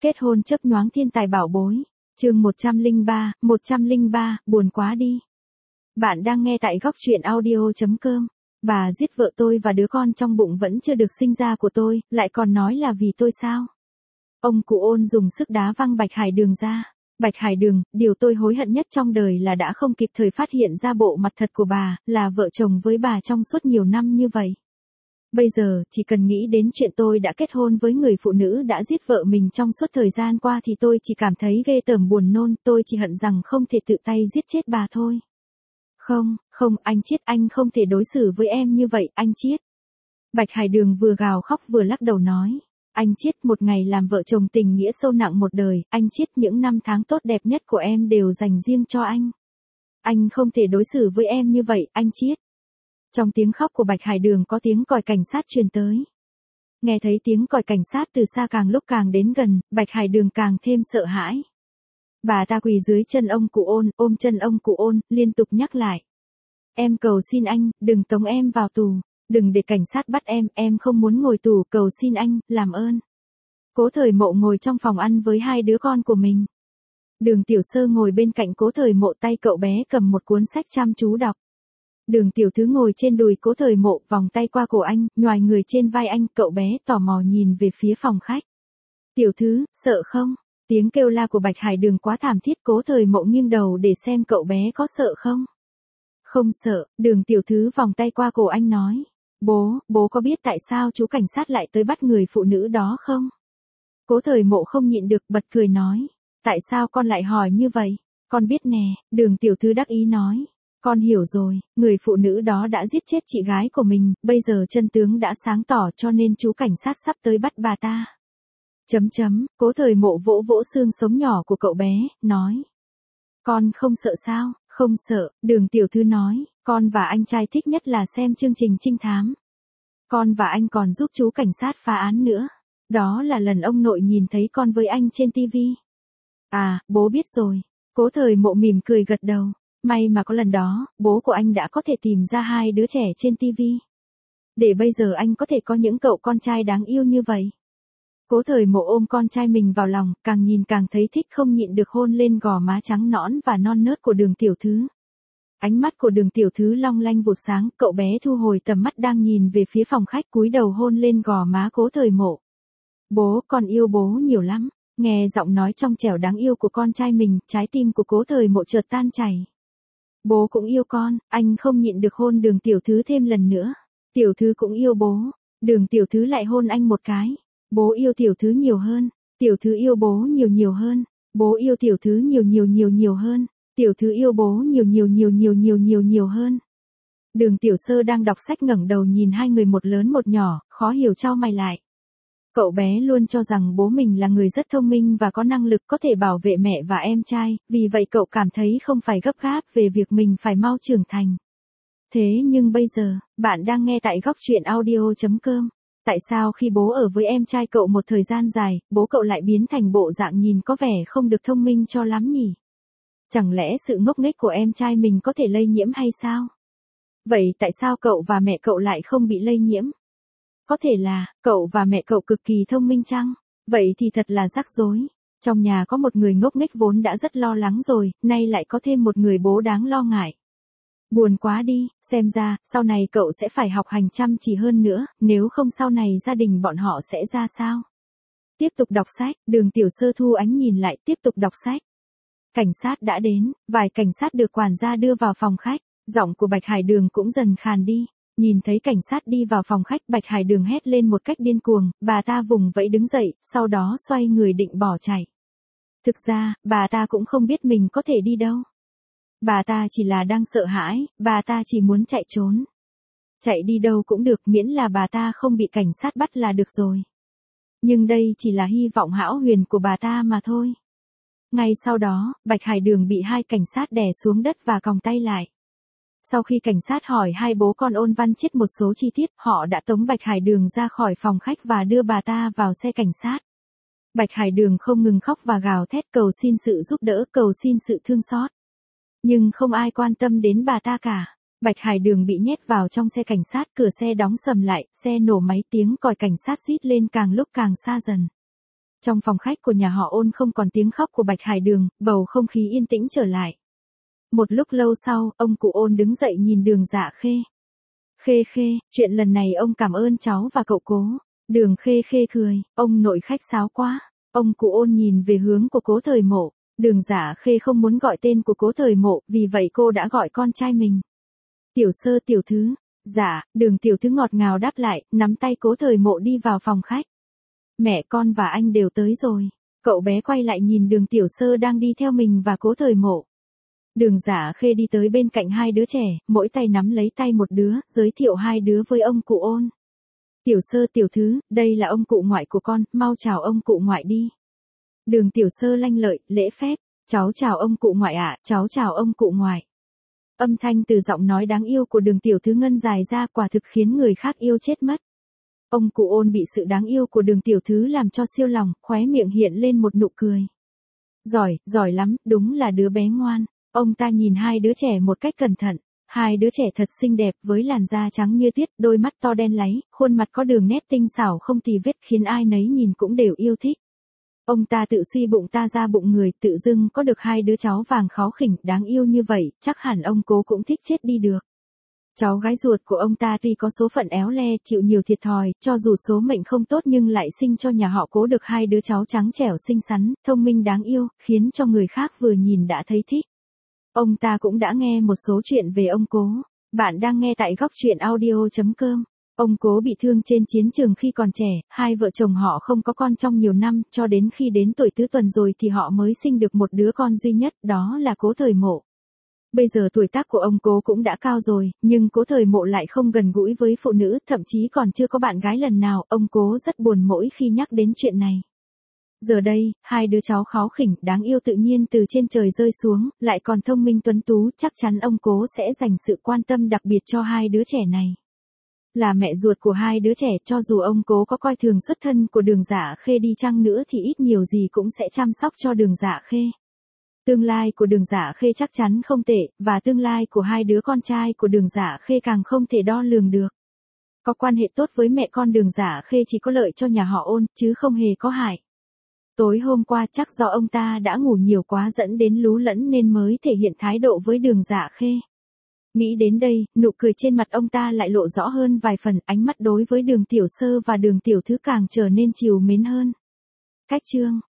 Kết hôn chớp nhoáng thiên tài bảo bối. Chương 103, buồn quá đi. Bạn đang nghe tại góc truyện audio.com. Bà giết vợ tôi và đứa con trong bụng vẫn chưa được sinh ra của tôi, lại còn nói là vì tôi sao? Ông cụ Ôn dùng sức đá văng Bạch Hải Đường ra. Bạch Hải Đường, điều tôi hối hận nhất trong đời là đã không kịp thời phát hiện ra bộ mặt thật của bà, là vợ chồng với bà trong suốt nhiều năm như vậy. Bây giờ, chỉ cần nghĩ đến chuyện tôi đã kết hôn với người phụ nữ đã giết vợ mình trong suốt thời gian qua thì tôi chỉ cảm thấy ghê tởm buồn nôn, tôi chỉ hận rằng không thể tự tay giết chết bà thôi. Không, anh Chiết, anh không thể đối xử với em như vậy, anh Chiết. Bạch Hải Đường vừa gào khóc vừa lắc đầu nói. Anh Chiết, một ngày làm vợ chồng tình nghĩa sâu nặng một đời, anh Chiết, những năm tháng tốt đẹp nhất của em đều dành riêng cho anh. Anh không thể đối xử với em như vậy, anh Chiết. Trong tiếng khóc của Bạch Hải Đường có tiếng còi cảnh sát truyền tới. Nghe thấy tiếng còi cảnh sát từ xa càng lúc càng đến gần, Bạch Hải Đường càng thêm sợ hãi. Bà ta quỳ dưới chân ông cụ Ôn, ôm chân ông cụ Ôn, liên tục nhắc lại. Em cầu xin anh, đừng tống em vào tù, đừng để cảnh sát bắt em không muốn ngồi tù, cầu xin anh, làm ơn. Cố Thời Mộ ngồi trong phòng ăn với hai đứa con của mình. Đường Tiểu Sơ ngồi bên cạnh Cố Thời Mộ, tay cậu bé cầm một cuốn sách chăm chú đọc. Đường Tiểu Thứ ngồi trên đùi Cố Thời Mộ, vòng tay qua cổ anh, nhoài người trên vai anh, cậu bé tò mò nhìn về phía phòng khách. Tiểu Thứ, sợ không? Tiếng kêu la của Bạch Hải Đường quá thảm thiết, Cố Thời Mộ nghiêng đầu để xem cậu bé có sợ không. Không sợ, Đường Tiểu Thứ vòng tay qua cổ anh nói. Bố có biết tại sao chú cảnh sát lại tới bắt người phụ nữ đó không? Cố Thời Mộ không nhịn được bật cười nói. Tại sao con lại hỏi như vậy? Con biết nè, Đường Tiểu Thứ đắc ý nói. Con hiểu rồi, người phụ nữ đó đã giết chết chị gái của mình, bây giờ chân tướng đã sáng tỏ cho nên chú cảnh sát sắp tới bắt bà ta. Cố Thời Mộ vỗ vỗ xương sống nhỏ của cậu bé, nói. Con không sợ sao? Không sợ, Đường Tiểu Thư nói, con và anh trai thích nhất là xem chương trình trinh thám. Con và anh còn giúp chú cảnh sát phá án nữa. Đó là lần ông nội nhìn thấy con với anh trên tivi. À, bố biết rồi. Cố Thời Mộ mỉm cười gật đầu. May mà có lần đó, bố của anh đã có thể tìm ra hai đứa trẻ trên tivi. Để bây giờ anh có thể có những cậu con trai đáng yêu như vậy. Cố Thời Mộ ôm con trai mình vào lòng, càng nhìn càng thấy thích, không nhịn được hôn lên gò má trắng nõn và non nớt của Đường Tiểu Thứ. Ánh mắt của Đường Tiểu Thứ long lanh vụt sáng, cậu bé thu hồi tầm mắt đang nhìn về phía phòng khách, cúi đầu hôn lên gò má Cố Thời Mộ. Bố, con yêu bố nhiều lắm. Nghe giọng nói trong trẻo đáng yêu của con trai mình, trái tim của Cố Thời Mộ chợt tan chảy. Bố cũng yêu con, anh không nhịn được hôn Đường Tiểu Thứ thêm lần nữa. Tiểu Thứ cũng yêu bố. Đường Tiểu Thứ lại hôn anh một cái. Bố yêu Tiểu Thứ nhiều hơn. Tiểu Thứ yêu bố nhiều hơn. Bố yêu Tiểu Thứ nhiều hơn. Tiểu Thứ yêu bố nhiều hơn. Đường Tiểu Sơ đang đọc sách ngẩng đầu nhìn hai người một lớn một nhỏ, khó hiểu chau mày lại. Cậu bé luôn cho rằng bố mình là người rất thông minh và có năng lực có thể bảo vệ mẹ và em trai, vì vậy cậu cảm thấy không phải gấp gáp về việc mình phải mau trưởng thành. Thế nhưng bây giờ, bạn đang nghe tại góc truyện audio.com. Tại sao khi bố ở với em trai cậu một thời gian dài, bố cậu lại biến thành bộ dạng nhìn có vẻ không được thông minh cho lắm nhỉ? Chẳng lẽ sự ngốc nghếch của em trai mình có thể lây nhiễm hay sao? Vậy tại sao cậu và mẹ cậu lại không bị lây nhiễm? Có thể là, cậu và mẹ cậu cực kỳ thông minh chăng? Vậy thì thật là rắc rối. Trong nhà có một người ngốc nghếch vốn đã rất lo lắng rồi, nay lại có thêm một người bố đáng lo ngại. Buồn quá đi, xem ra, sau này cậu sẽ phải học hành chăm chỉ hơn nữa, nếu không sau này gia đình bọn họ sẽ ra sao? Tiếp tục đọc sách, Đường Tiểu Sơ thu ánh nhìn lại, tiếp tục đọc sách. Cảnh sát đã đến, vài cảnh sát được quản gia đưa vào phòng khách, giọng của Bạch Hải Đường cũng dần khàn đi. Nhìn thấy cảnh sát đi vào phòng khách, Bạch Hải Đường hét lên một cách điên cuồng, bà ta vùng vẫy đứng dậy, sau đó xoay người định bỏ chạy. Thực ra, bà ta cũng không biết mình có thể đi đâu. Bà ta chỉ là đang sợ hãi, bà ta chỉ muốn chạy trốn. Chạy đi đâu cũng được, miễn là bà ta không bị cảnh sát bắt là được rồi. Nhưng đây chỉ là hy vọng hão huyền của bà ta mà thôi. Ngay sau đó, Bạch Hải Đường bị hai cảnh sát đè xuống đất và còng tay lại. Sau khi cảnh sát hỏi hai bố con Ôn Văn Chiết một số chi tiết, họ đã tống Bạch Hải Đường ra khỏi phòng khách và đưa bà ta vào xe cảnh sát. Bạch Hải Đường không ngừng khóc và gào thét cầu xin sự giúp đỡ, cầu xin sự thương xót. Nhưng không ai quan tâm đến bà ta cả. Bạch Hải Đường bị nhét vào trong xe cảnh sát, cửa xe đóng sầm lại, xe nổ máy, tiếng còi cảnh sát rít lên càng lúc càng xa dần. Trong phòng khách của nhà họ Ôn không còn tiếng khóc của Bạch Hải Đường, bầu không khí yên tĩnh trở lại. Một lúc lâu sau, ông cụ Ôn đứng dậy nhìn Đường Dạ Khê. Khê Khê, chuyện lần này ông cảm ơn cháu và cậu Cố. Đường Khê Khê cười, ông nội khách sáo quá. Ông cụ Ôn nhìn về hướng của Cố Thời Mộ. Đường Dạ Khê không muốn gọi tên của Cố Thời Mộ, vì vậy cô đã gọi con trai mình. Tiểu Sơ tiểu thứ. Dạ, Đường tiểu thứ ngọt ngào đáp lại, nắm tay Cố Thời Mộ đi vào phòng khách. Mẹ con và anh đều tới rồi. Cậu bé quay lại nhìn Đường Tiểu Sơ đang đi theo mình và Cố Thời Mộ. Đường Dạ Khê đi tới bên cạnh hai đứa trẻ, mỗi tay nắm lấy tay một đứa, giới thiệu hai đứa với ông cụ Ôn. Tiểu Sơ tiểu thứ, đây là ông cụ ngoại của con, mau chào ông cụ ngoại đi. Đường Tiểu Sơ lanh lợi, lễ phép, cháu chào ông cụ ngoại ạ, cháu chào ông cụ ngoại. Âm thanh từ giọng nói đáng yêu của Đường Tiểu Thứ ngân dài ra quả thực khiến người khác yêu chết mất. Ông cụ Ôn bị sự đáng yêu của Đường Tiểu Thứ làm cho siêu lòng, khóe miệng hiện lên một nụ cười. Giỏi, giỏi lắm, đúng là đứa bé ngoan. Ông ta nhìn hai đứa trẻ một cách cẩn thận. Hai đứa trẻ thật xinh đẹp với làn da trắng như tuyết, đôi mắt to đen láy, khuôn mặt có đường nét tinh xảo không tì vết khiến ai nấy nhìn cũng đều yêu thích. Ông ta tự suy bụng ta ra bụng người, tự dưng có được hai đứa cháu vàng kháu khỉnh đáng yêu như vậy, chắc hẳn ông Cố cũng thích chết đi được. Cháu gái ruột của ông ta tuy có số phận éo le, chịu nhiều thiệt thòi, cho dù số mệnh không tốt nhưng lại sinh cho nhà họ Cố được hai đứa cháu trắng trẻo xinh xắn, thông minh đáng yêu, khiến cho người khác vừa nhìn đã thấy thích. Ông ta cũng đã nghe một số chuyện về ông Cố. Bạn đang nghe tại góc truyện audio.com. Ông Cố bị thương trên chiến trường khi còn trẻ, hai vợ chồng họ không có con trong nhiều năm, cho đến khi đến tuổi tứ tuần rồi thì họ mới sinh được một đứa con duy nhất, đó là Cố Thời Mộ. Bây giờ tuổi tác của ông Cố cũng đã cao rồi, nhưng Cố Thời Mộ lại không gần gũi với phụ nữ, thậm chí còn chưa có bạn gái lần nào, ông Cố rất buồn mỗi khi nhắc đến chuyện này. Giờ đây, hai đứa cháu kháu khỉnh, đáng yêu tự nhiên từ trên trời rơi xuống, lại còn thông minh tuấn tú, chắc chắn ông Cố sẽ dành sự quan tâm đặc biệt cho hai đứa trẻ này. Là mẹ ruột của hai đứa trẻ, cho dù ông Cố có coi thường xuất thân của Đường Dạ Khê đi chăng nữa thì ít nhiều gì cũng sẽ chăm sóc cho Đường Dạ Khê. Tương lai của Đường Dạ Khê chắc chắn không tệ, và tương lai của hai đứa con trai của Đường Dạ Khê càng không thể đo lường được. Có quan hệ tốt với mẹ con Đường Dạ Khê chỉ có lợi cho nhà họ Ôn, chứ không hề có hại. Tối hôm qua chắc do ông ta đã ngủ nhiều quá dẫn đến lú lẫn nên mới thể hiện thái độ với Đường Dạ Khê. Nghĩ đến đây, nụ cười trên mặt ông ta lại lộ rõ hơn vài phần, ánh mắt đối với Đường Tiểu Sơ và Đường Tiểu Thứ càng trở nên trìu mến hơn. Cách chương